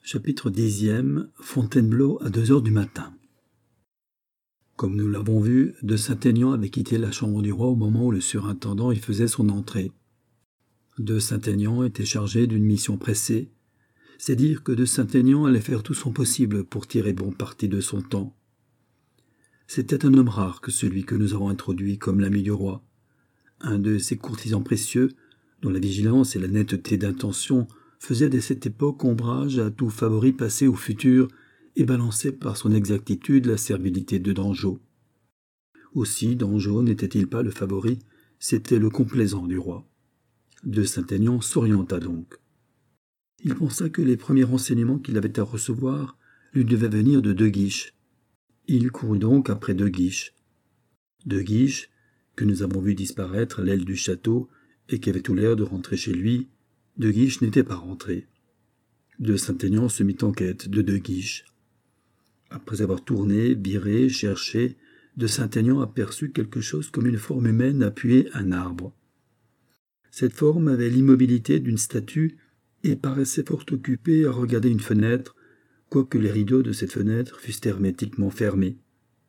Chapitre 10e. Fontainebleau à 2 heures du matin. Comme nous l'avons vu, de Saint-Aignan avait quitté la chambre du roi au moment où le surintendant y faisait son entrée. De Saint-Aignan était chargé d'une mission pressée, c'est dire que de Saint-Aignan allait faire tout son possible pour tirer bon parti de son temps. C'était un homme rare que celui que nous avons introduit comme l'ami du roi, un de ces courtisans précieux dont la vigilance et la netteté d'intention faisaient dès cette époque ombrage à tout favori passé ou futur et balançait par son exactitude la servilité de Dangeau. Aussi Dangeau n'était-il pas le favori, c'était le complaisant du roi. De Saint-Aignan s'orienta donc. Il pensa que les premiers renseignements qu'il avait à recevoir lui devaient venir de De Guiche. Il courut donc après De Guiche. De Guiche, que nous avons vu disparaître à l'aile du château et qui avait tout l'air de rentrer chez lui, De Guiche n'était pas rentré. De Saint-Aignan se mit en quête de De Guiche. Après avoir tourné, viré, cherché, de Saint-Aignan aperçut quelque chose comme une forme humaine appuyée à un arbre. Cette forme avait l'immobilité d'une statue et paraissait fort occupée à regarder une fenêtre, quoique les rideaux de cette fenêtre fussent hermétiquement fermés.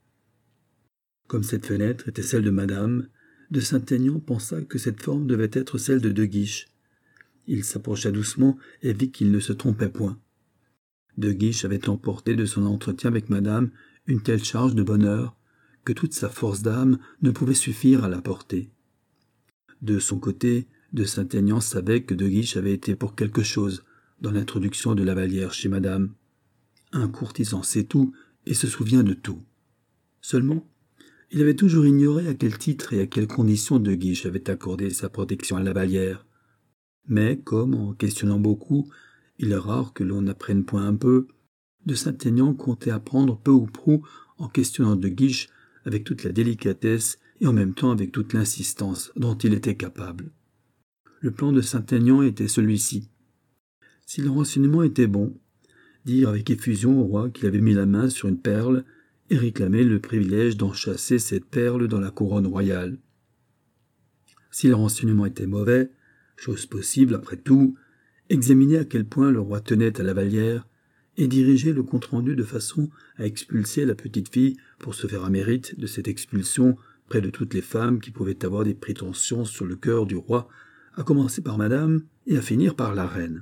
Comme cette fenêtre était celle de madame, de Saint-Aignan pensa que cette forme devait être celle de Guiche. Il s'approcha doucement et vit qu'il ne se trompait point. De Guiche avait emporté de son entretien avec madame une telle charge de bonheur que toute sa force d'âme ne pouvait suffire à la porter. De son côté, de Saint-Aignan savait que De Guiche avait été pour quelque chose dans l'introduction de la Vallière chez madame. Un courtisan sait tout et se souvient de tout. Seulement, il avait toujours ignoré à quel titre et à quelles conditions De Guiche avait accordé sa protection à la Vallière. Mais comme, en questionnant beaucoup, il est rare que l'on n'apprenne point un peu, de Saint-Aignan comptait apprendre peu ou prou en questionnant De Guiche avec toute la délicatesse et en même temps avec toute l'insistance dont il était capable. Le plan de Saint-Aignan était celui-ci. Si le renseignement était bon, dire avec effusion au roi qu'il avait mis la main sur une perle et réclamer le privilège d'enchasser cette perle dans la couronne royale. Si le renseignement était mauvais, chose possible après tout, examiner à quel point le roi tenait à la Vallière et diriger le compte-rendu de façon à expulser la petite fille pour se faire un mérite de cette expulsion près de toutes les femmes qui pouvaient avoir des prétentions sur le cœur du roi, à commencer par madame et à finir par la reine.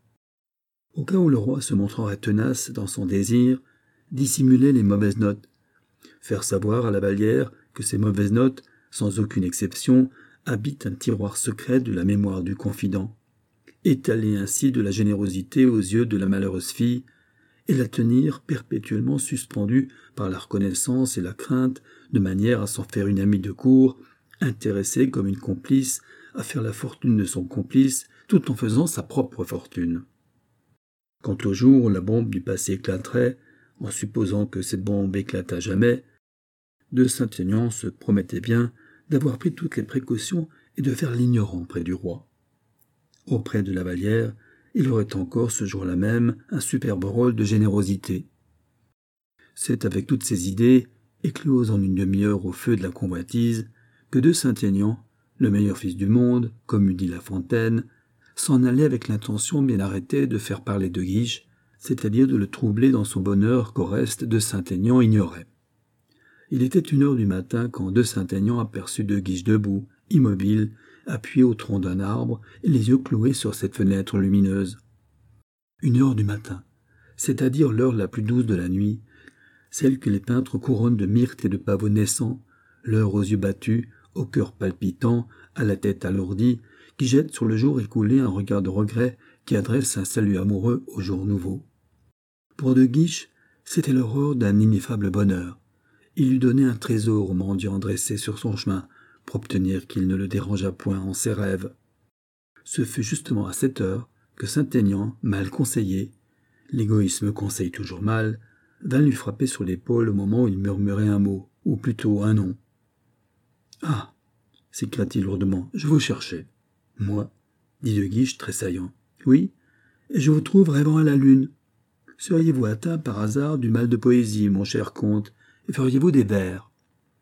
Au cas où le roi se montrerait tenace dans son désir, dissimuler les mauvaises notes, faire savoir à la Vallière que ces mauvaises notes, sans aucune exception, habitent un tiroir secret de la mémoire du confident, étaler ainsi de la générosité aux yeux de la malheureuse fille, et la tenir perpétuellement suspendue par la reconnaissance et la crainte, de manière à s'en faire une amie de cour, intéressée comme une complice à faire la fortune de son complice, tout en faisant sa propre fortune. Quant au jour où la bombe du passé éclaterait, en supposant que cette bombe éclatât jamais, de Saint-Aignan se promettait bien d'avoir pris toutes les précautions et de faire l'ignorant près du roi. Auprès de la Vallière, il aurait encore ce jour-là même un superbe rôle de générosité. C'est avec toutes ces idées, écloses en une demi-heure au feu de la convoitise, que de Saint-Aignan, le meilleur fils du monde, comme eût dit La Fontaine, s'en allait avec l'intention bien arrêtée de faire parler De Guiche, c'est-à-dire de le troubler dans son bonheur qu'au reste de Saint-Aignan ignorait. Il était 1 heure du matin quand de Saint-Aignan aperçut De Guiche debout, immobile, appuyé au tronc d'un arbre et les yeux cloués sur cette fenêtre lumineuse. 1 heure du matin, c'est-à-dire l'heure la plus douce de la nuit, celle que les peintres couronnent de myrtes et de pavots naissants, l'heure aux yeux battus, au cœur palpitant, à la tête alourdie, qui jette sur le jour écoulé un regard de regret qui adresse un salut amoureux au jour nouveau. Pour De Guiche, c'était l'aurore d'un ineffable bonheur. Il lui donnait un trésor au mendiant dressé sur son chemin, pour obtenir qu'il ne le dérangeât point en ses rêves. Ce fut justement à cette heure que Saint-Aignan, mal conseillé, l'égoïsme conseille toujours mal, vint lui frapper sur l'épaule au moment où il murmurait un mot, ou plutôt un nom. « Ah !» s'écria-t-il lourdement, « je vous cherchais. »« Moi ?» dit De Guiche, tressaillant. « Oui, et je vous trouve rêvant à la lune. Seriez-vous atteint par hasard du mal de poésie, mon cher comte, et feriez-vous des vers ?»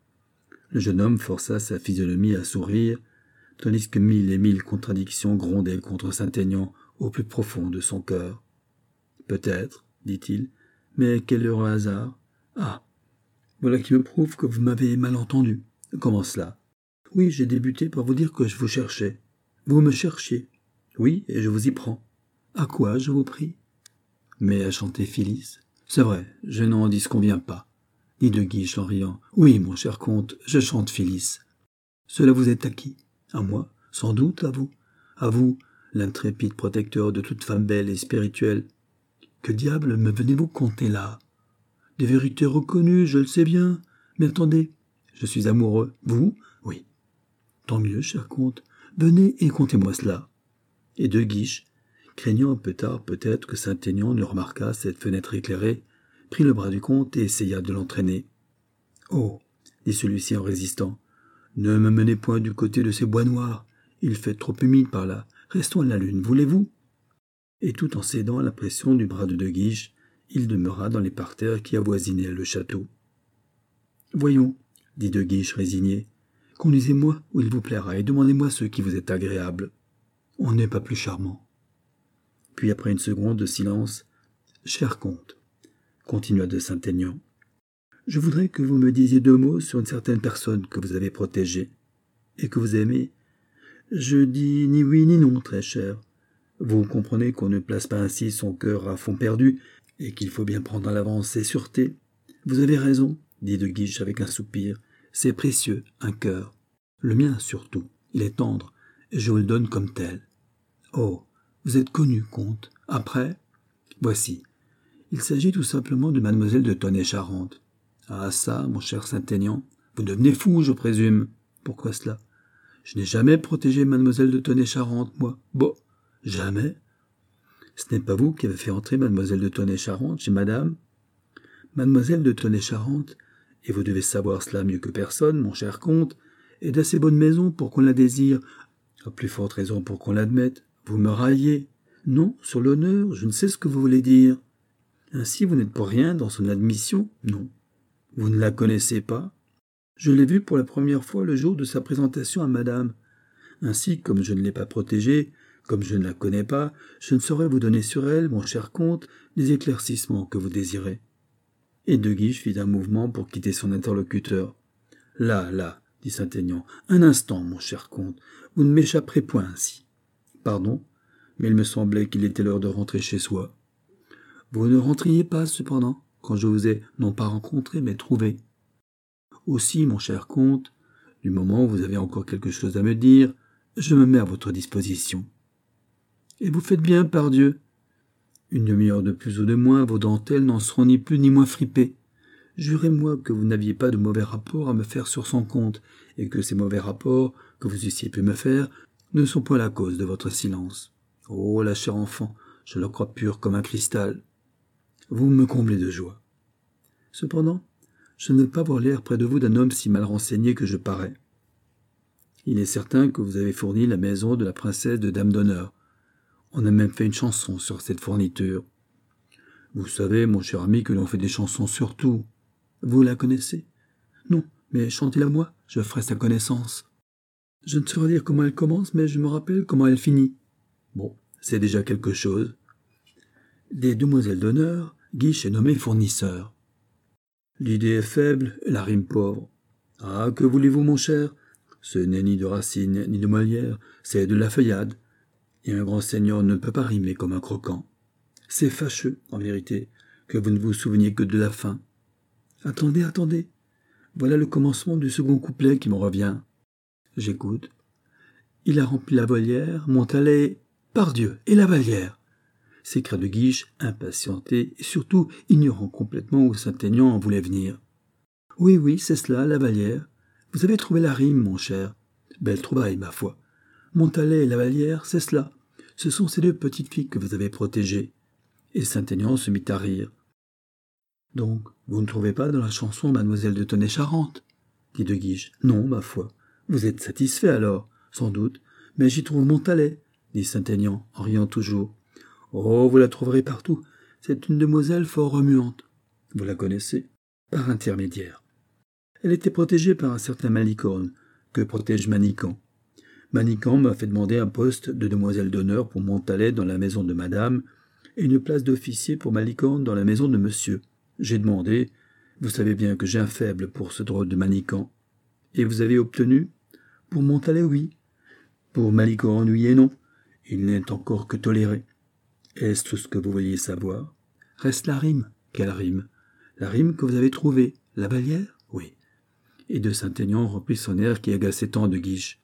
Le jeune homme força sa physionomie à sourire, tandis que 1000 et 1000 contradictions grondaient contre Saint-Aignan au plus profond de son cœur. Peut-être, dit-il, mais quel heureux hasard. Ah, voilà qui me prouve que vous m'avez mal entendu. Comment cela? Oui, j'ai débuté par vous dire que je vous cherchais. Vous me cherchiez. Oui, et je vous y prends. À quoi, je vous prie? Mais à chanter Phyllis. C'est vrai, je n'en disconviens pas, dit De Guiche en riant. Oui, mon cher comte, je chante Phyllis. Cela vous est acquis? À moi? Sans doute à vous. À vous, l'intrépide protecteur de toute femme belle et spirituelle. Que diable me venez-vous conter là? Des vérités reconnues, je le sais bien. Mais attendez, je suis amoureux. Vous? Oui. Tant mieux, cher comte. Venez et contez-moi cela. Et De Guiche, craignant un peu tard peut-être que Saint-Aignan ne remarquât cette fenêtre éclairée, prit le bras du comte et essaya de l'entraîner. « Oh » dit celui-ci en résistant, « ne me menez point du côté de ces bois noirs. Il fait trop humide par là. Restons à la lune, voulez-vous » Et tout en cédant à la pression du bras de Guiche, il demeura dans les parterres qui avoisinaient le château. « Voyons, dit De Guiche résigné, conduisez-moi où il vous plaira et demandez-moi ce qui vous est agréable. On n'est pas plus charmant. » Puis après une seconde de silence, « Cher comte, continua de Saint-Aignan, je voudrais que vous me disiez 2 mots sur une certaine personne que vous avez protégée et que vous aimez. Je dis ni oui ni non, très cher. Vous comprenez qu'on ne place pas ainsi son cœur à fond perdu et qu'il faut bien prendre à l'avance ses sûretés. Vous avez raison, dit De Guiche avec un soupir. C'est précieux, un cœur. Le mien surtout. Il est tendre et je vous le donne comme tel. Oh, vous êtes connu, comte. Après, voici. Il s'agit tout simplement de mademoiselle de Tonnay-Charente. Ah ça, mon cher Saint-Aignan, vous devenez fou, je présume. Pourquoi cela? Je n'ai jamais protégé mademoiselle de Tonnay-Charente, moi. Bon, jamais. Ce n'est pas vous qui avez fait entrer mademoiselle de Tonnay-Charente chez madame? Mademoiselle de Tonnay-Charente, et vous devez savoir cela mieux que personne, mon cher comte, est d'assez bonne maison pour qu'on la désire, à plus forte raison pour qu'on l'admette. Vous me raillez. Non, sur l'honneur, je ne sais ce que vous voulez dire. Ainsi vous n'êtes pour rien dans son admission? Non. Vous ne la connaissez pas? Je l'ai vue pour la première fois le jour de sa présentation à madame. Ainsi, comme je ne l'ai pas protégée, comme je ne la connais pas, je ne saurais vous donner sur elle, mon cher comte, les éclaircissements que vous désirez. Et De Guiche fit un mouvement pour quitter son interlocuteur. Là, dit Saint-Aignan, un instant, mon cher comte, vous ne m'échapperez point ainsi. Pardon, mais il me semblait qu'il était l'heure de rentrer chez soi. Vous ne rentriez pas, cependant, quand je vous ai non pas rencontré, mais trouvé. Aussi, mon cher comte, du moment où vous avez encore quelque chose à me dire, je me mets à votre disposition. Et vous faites bien, pardieu. Une demi-heure de plus ou de moins, vos dentelles n'en seront ni plus ni moins fripées. Jurez-moi que vous n'aviez pas de mauvais rapports à me faire sur son compte, et que ces mauvais rapports que vous eussiez pu me faire ne sont point la cause de votre silence. Oh, la chère enfant, je la crois pure comme un cristal. Vous me comblez de joie. Cependant, je ne veux pas voir l'air près de vous d'un homme si mal renseigné que je parais. Il est certain que vous avez fourni la maison de la princesse de Dame d'honneur. On a même fait une chanson sur cette fourniture. Vous savez, mon cher ami, que l'on fait des chansons sur tout. Vous la connaissez? Non, mais chantez-la moi, je ferai sa connaissance. Je ne saurais dire comment elle commence, mais je me rappelle comment elle finit. Bon, c'est déjà quelque chose. Des demoiselles d'honneur, Guiche est nommé fournisseur. L'idée est faible, la rime pauvre. Ah, que voulez-vous, mon cher? Ce n'est ni de Racine, ni de Molière, c'est de la feuillade. Et un grand seigneur ne peut pas rimer comme un croquant. C'est fâcheux, en vérité, que vous ne vous souveniez que de la fin. Attendez. Voilà le commencement du second couplet qui me revient. J'écoute. Il a rempli la volière, Montalet, pardieu, et la Vallière. S'écria De Guiche, impatienté, et surtout ignorant complètement où Saint-Aignan en voulait venir. Oui, c'est cela, la Vallière. Vous avez trouvé la rime, mon cher. Belle trouvaille, ma foi. Montalet et la Vallière, c'est cela. Ce sont ces 2 petites filles que vous avez protégées. Et Saint-Aignan se mit à rire. Donc, vous ne trouvez pas dans la chanson mademoiselle de Tonnay-Charente? Dit De Guiche. Non, ma foi. Vous êtes satisfait alors, sans doute. Mais j'y trouve Montalet, dit Saint-Aignan, en riant toujours. Oh, vous la trouverez partout. C'est une demoiselle fort remuante. Vous la connaissez? Par intermédiaire. Elle était protégée par un certain Malicorne, que protège Manicamp. Manicamp m'a fait demander un poste de demoiselle d'honneur pour Montalet dans la maison de madame, et une place d'officier pour ma licorne dans la maison de monsieur. J'ai demandé, vous savez bien que j'ai un faible pour ce drôle de Manican. Et vous avez obtenu? Pour Montalet, oui. Pour ma licorne, oui et non. Il n'est encore que toléré. Est-ce tout ce que vous vouliez savoir? Reste la rime. Quelle rime? La rime que vous avez trouvée. La Vallière? Oui. Et de Saint-Aignan reprit son air qui agaçait tant de Guiche.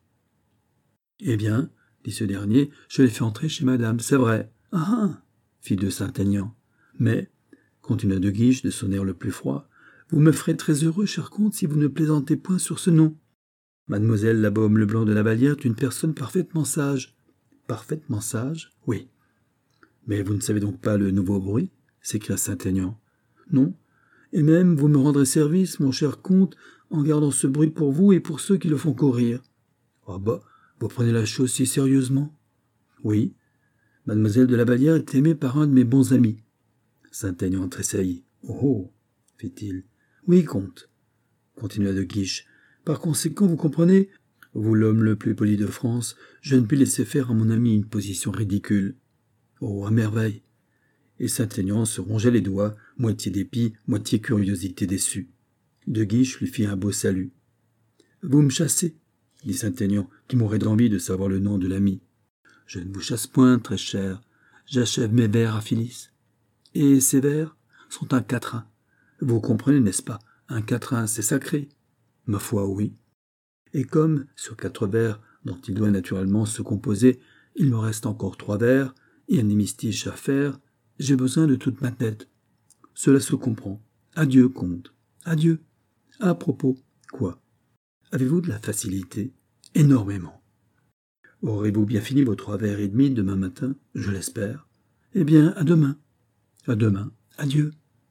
Eh bien, dit ce dernier, je l'ai fait entrer chez madame, c'est vrai. Ah ah, fit de Saint-Aignan. Mais, continua de Guiche de son air le plus froid, vous me ferez très heureux, cher comte, si vous ne plaisantez point sur ce nom. Mademoiselle la Baume Leblanc de la Vallière est une personne parfaitement sage. Parfaitement sage? Oui. Mais vous ne savez donc pas le nouveau bruit? S'écria Saint-Aignan. Non. Et même vous me rendrez service, mon cher comte, en gardant ce bruit pour vous et pour ceux qui le font courir. Ah bah, vous prenez la chose si sérieusement? Oui. Mademoiselle de la Vallière est aimée par un de mes bons amis. Saint-Aignan tressaillit. Oh, fit-il. Oui, comte, continua de Guiche. Par conséquent, vous comprenez, vous l'homme le plus poli de France, je ne puis laisser faire à mon ami une position ridicule. Oh, à merveille. Et Saint-Aignan se rongeait les doigts, moitié dépit, moitié curiosité déçue. De Guiche lui fit un beau salut. Vous me chassez, dit Saint-Aignan, qui mourait d'envie de savoir le nom de l'ami. Je ne vous chasse point, très cher. J'achève mes vers à Phyllis. Et ces vers sont un quatrain. Vous comprenez, n'est-ce pas? Un quatrain, c'est sacré. Ma foi, oui. Et comme, sur 4 vers, dont il doit naturellement se composer, il me reste encore 3 vers, et un hémistiche à faire, j'ai besoin de toute ma tête. Cela se comprend. Adieu, comte. Adieu. À propos, quoi? Avez-vous de la facilité? Énormément. Aurez-vous bien fini vos 3 vers et demi demain matin? Je l'espère. Eh bien, à demain. À demain. Adieu.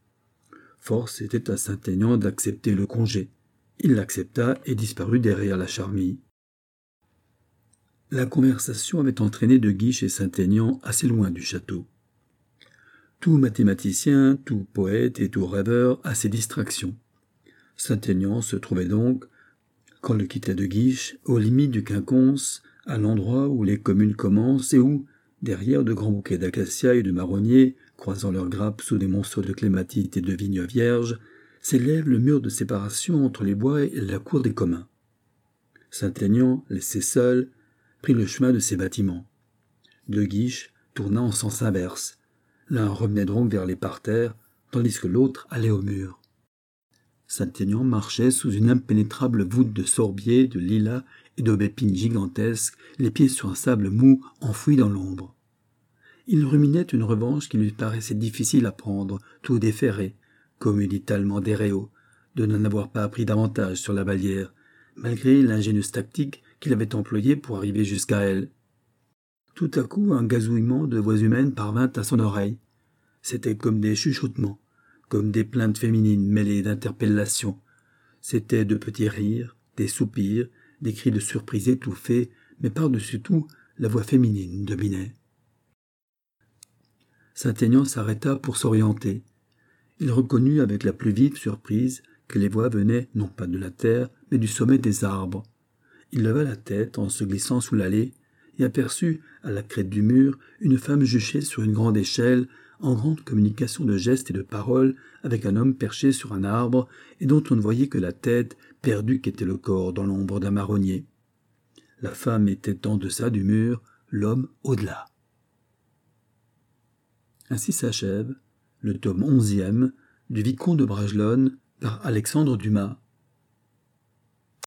Force était à Saint-Aignan d'accepter le congé. Il l'accepta et disparut derrière la charmille. La conversation avait entraîné de Guiche et Saint-Aignan assez loin du château. Tout mathématicien, tout poète et tout rêveur a ses distractions. Saint-Aignan se trouvait donc, quand le quittait de Guiche, aux limites du quinconce, à l'endroit où les communes commencent et où, derrière de grands bouquets d'acacias et de marronniers, croisant leurs grappes sous des monceaux de clématites et de vignes vierges, s'élève le mur de séparation entre les bois et la cour des communs. Saint-Aignan, laissé seul, prit le chemin de ces bâtiments. De Guiche tourna en sens inverse. L'un revenait donc vers les parterres, tandis que l'autre allait au mur. Saint-Aignan marchait sous une impénétrable voûte de sorbiers, de lilas et d'aubépines gigantesques, les pieds sur un sable mou enfoui dans l'ombre. Il ruminait une revanche qui lui paraissait difficile à prendre, tout déféré, comme eût dit Talleyrand d'Héréo, de n'en avoir pas appris davantage sur la Vallière, malgré l'ingénieuse tactique qu'il avait employée pour arriver jusqu'à elle. Tout à coup, un gazouillement de voix humaines parvint à son oreille. C'était comme des chuchotements, comme des plaintes féminines mêlées d'interpellations. C'étaient de petits rires, des soupirs, des cris de surprise étouffés, mais par-dessus tout, la voix féminine dominait. Saint-Aignan s'arrêta pour s'orienter. Il reconnut avec la plus vive surprise que les voix venaient non pas de la terre, mais du sommet des arbres. Il leva la tête en se glissant sous l'allée et aperçut, à la crête du mur, une femme juchée sur une grande échelle, en grande communication de gestes et de paroles avec un homme perché sur un arbre et dont on ne voyait que la tête, perdu qu'était le corps dans l'ombre d'un marronnier. La femme était en deçà du mur, l'homme au-delà. Ainsi s'achève le tome 11e du Vicomte de Bragelonne par Alexandre Dumas.